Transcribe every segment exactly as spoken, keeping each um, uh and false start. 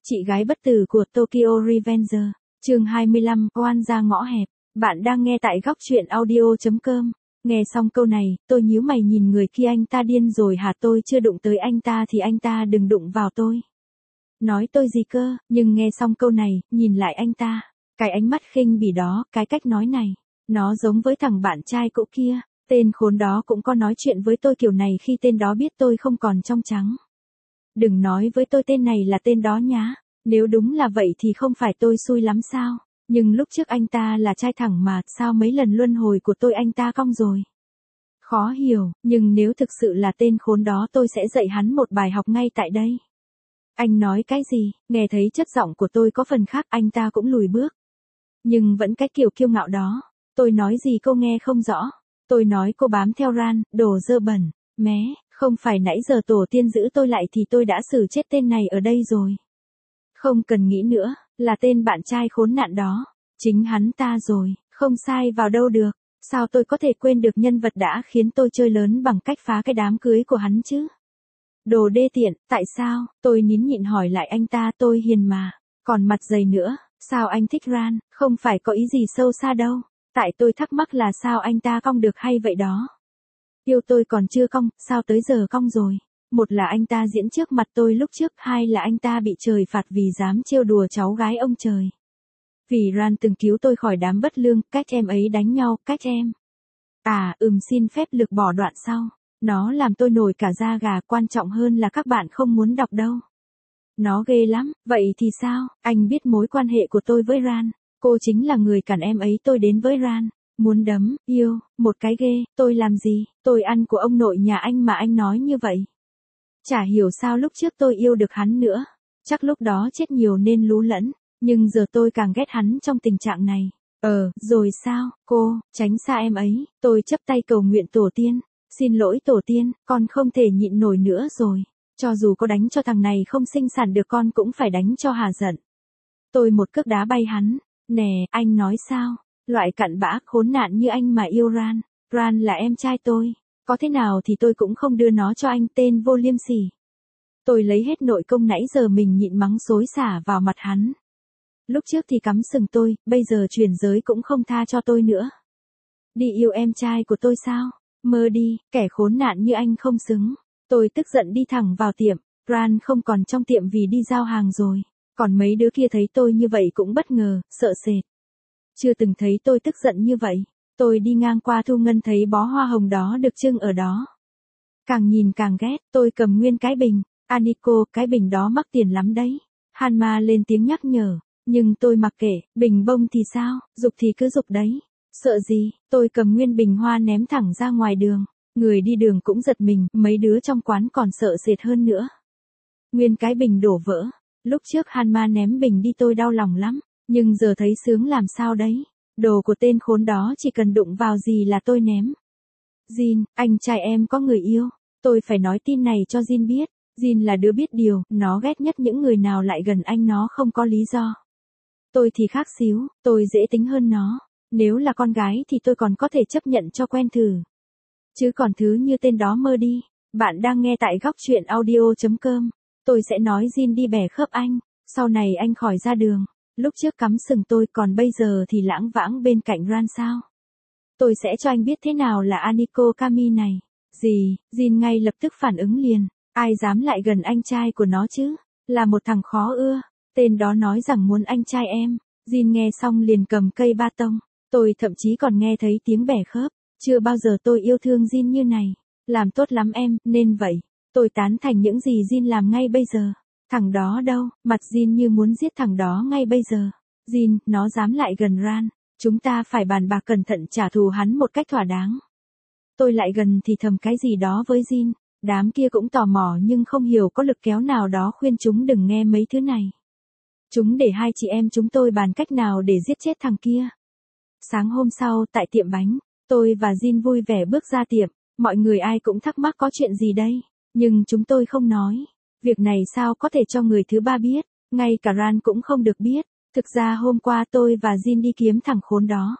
Chị gái bất tử của Tokyo Revenger, chương hai mươi lăm, oan ra ngõ hẹp. Bạn đang nghe tại góc truyện audio chấm com. Nghe xong câu này, tôi nhíu mày nhìn người kia, anh ta điên rồi hả? Tôi chưa đụng tới anh ta thì anh ta đừng đụng vào tôi. Nói tôi gì cơ? Nhưng nghe xong câu này, nhìn lại anh ta, cái ánh mắt khinh bỉ đó, cái cách nói này, nó giống với thằng bạn trai cũ kia. Tên khốn đó cũng có nói chuyện với tôi kiểu này khi tên đó biết tôi không còn trong trắng. Đừng nói với tôi tên này là tên đó nhá. Nếu đúng là vậy thì không phải tôi xui lắm sao? Nhưng lúc trước anh ta là trai thẳng mà, sao mấy lần luân hồi của tôi anh ta cong rồi? Khó hiểu, nhưng nếu thực sự là tên khốn đó tôi sẽ dạy hắn một bài học ngay tại đây. Anh nói cái gì? Nghe thấy chất giọng của tôi có phần khác, anh ta cũng lùi bước. Nhưng vẫn cái kiểu kiêu ngạo đó. Tôi nói gì cô nghe không rõ. Tôi nói cô bám theo Ran, đồ dơ bẩn. Mé, không phải nãy giờ tổ tiên giữ tôi lại thì tôi đã xử chết tên này ở đây rồi. Không cần nghĩ nữa, là tên bạn trai khốn nạn đó. Chính hắn ta rồi, không sai vào đâu được. Sao tôi có thể quên được nhân vật đã khiến tôi chơi lớn bằng cách phá cái đám cưới của hắn chứ? Đồ đê tiện, tại sao? Tôi nín nhịn hỏi lại anh ta, tôi hiền mà. Còn mặt dày nữa, sao anh thích Ran? Không phải có ý gì sâu xa đâu. Tại tôi thắc mắc là sao anh ta cong được hay vậy đó. Yêu tôi còn chưa cong, sao tới giờ cong rồi? Một là anh ta diễn trước mặt tôi lúc trước, hai là anh ta bị trời phạt vì dám trêu đùa cháu gái ông trời. Vì Ran từng cứu tôi khỏi đám bất lương, cách em ấy đánh nhau, cách em. À, ừm xin phép lược bỏ đoạn sau. Nó làm tôi nổi cả da gà, quan trọng hơn là các bạn không muốn đọc đâu. Nó ghê lắm, vậy thì sao? Anh biết mối quan hệ của tôi với Ran. Cô chính là người cản em ấy tôi đến với Ran. Muốn đấm, yêu, một cái ghê, tôi làm gì? Tôi ăn của ông nội nhà anh mà anh nói như vậy. Chả hiểu sao lúc trước tôi yêu được hắn nữa. Chắc lúc đó chết nhiều nên lú lẫn. Nhưng giờ tôi càng ghét hắn trong tình trạng này. Ờ, rồi sao, cô, tránh xa em ấy. Tôi chấp tay cầu nguyện tổ tiên. Xin lỗi tổ tiên, con không thể nhịn nổi nữa rồi. Cho dù có đánh cho thằng này không sinh sản được con cũng phải đánh cho hà giận. Tôi một cước đá bay hắn. Nè, anh nói sao? Loại cặn bã khốn nạn như anh mà yêu Ran. Ran là em trai tôi. Có thế nào thì tôi cũng không đưa nó cho anh, tên vô liêm sỉ. Tôi lấy hết nội công nãy giờ mình nhịn mắng xối xả vào mặt hắn. Lúc trước thì cắm sừng tôi, bây giờ chuyển giới cũng không tha cho tôi nữa. Đi yêu em trai của tôi sao? Mơ đi, kẻ khốn nạn như anh không xứng. Tôi tức giận đi thẳng vào tiệm. Ran không còn trong tiệm vì đi giao hàng rồi. Còn mấy đứa kia thấy tôi như vậy cũng bất ngờ, sợ sệt. Chưa từng thấy tôi tức giận như vậy. Tôi đi ngang qua Thu Ngân thấy bó hoa hồng đó được trưng ở đó. Càng nhìn càng ghét, tôi cầm nguyên cái bình. Aniko, cái bình đó mắc tiền lắm đấy. Hanma lên tiếng nhắc nhở. Nhưng tôi mặc kệ, bình bông thì sao, dục thì cứ dục đấy. Sợ gì, tôi cầm nguyên bình hoa ném thẳng ra ngoài đường. Người đi đường cũng giật mình, mấy đứa trong quán còn sợ sệt hơn nữa. Nguyên cái bình đổ vỡ. Lúc trước Hanma ném bình đi tôi đau lòng lắm. Nhưng giờ thấy sướng làm sao đấy. Đồ của tên khốn đó chỉ cần đụng vào gì là tôi ném. Jin, anh trai em có người yêu. Tôi phải nói tin này cho Jin biết. Jin là đứa biết điều, nó ghét nhất những người nào lại gần anh nó không có lý do. Tôi thì khác xíu, tôi dễ tính hơn nó. Nếu là con gái thì tôi còn có thể chấp nhận cho quen thử. Chứ còn thứ như tên đó mơ đi. Bạn đang nghe tại góc truyện audio chấm com. Tôi sẽ nói Jin đi bẻ khớp anh. Sau này anh khỏi ra đường. Lúc trước cắm sừng tôi, còn bây giờ thì lãng vãng bên cạnh Ran sao? Tôi sẽ cho anh biết thế nào là Aniko Kami này. Gì? Jin ngay lập tức phản ứng liền. Ai dám lại gần anh trai của nó chứ? Là một thằng khó ưa. Tên đó nói rằng muốn anh trai em. Jin nghe xong liền cầm cây ba tông. Tôi thậm chí còn nghe thấy tiếng bẻ khớp. Chưa bao giờ tôi yêu thương Jin như này. Làm tốt lắm em, nên vậy. Tôi tán thành những gì Jin làm ngay bây giờ. Thằng đó đâu, mặt Jin như muốn giết thằng đó ngay bây giờ. Jin, nó dám lại gần Ran. Chúng ta phải bàn bạc cẩn thận trả thù hắn một cách thỏa đáng. Tôi lại gần thì thầm cái gì đó với Jin. Đám kia cũng tò mò nhưng không hiểu có lực kéo nào đó khuyên chúng đừng nghe mấy thứ này. Chúng để hai chị em chúng tôi bàn cách nào để giết chết thằng kia. Sáng hôm sau tại tiệm bánh, tôi và Jin vui vẻ bước ra tiệm. Mọi người ai cũng thắc mắc có chuyện gì đây. Nhưng chúng tôi không nói. Việc này sao có thể cho người thứ ba biết. Ngay cả Ran cũng không được biết. Thực ra hôm qua tôi và Jin đi kiếm thằng khốn đó.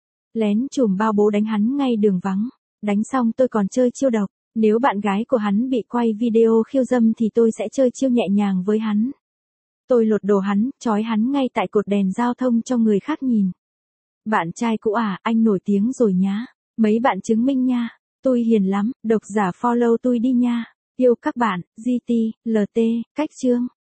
Lén chùm bao bố đánh hắn ngay đường vắng. Đánh xong tôi còn chơi chiêu độc. Nếu bạn gái của hắn bị quay video khiêu dâm thì tôi sẽ chơi chiêu nhẹ nhàng với hắn. Tôi lột đồ hắn, trói hắn ngay tại cột đèn giao thông cho người khác nhìn. Bạn trai cũ à, anh nổi tiếng rồi nhá. Mấy bạn chứng minh nha. Tôi hiền lắm, độc giả follow tôi đi nha. Yêu các bạn, giê tê, lờ tê, cách chương.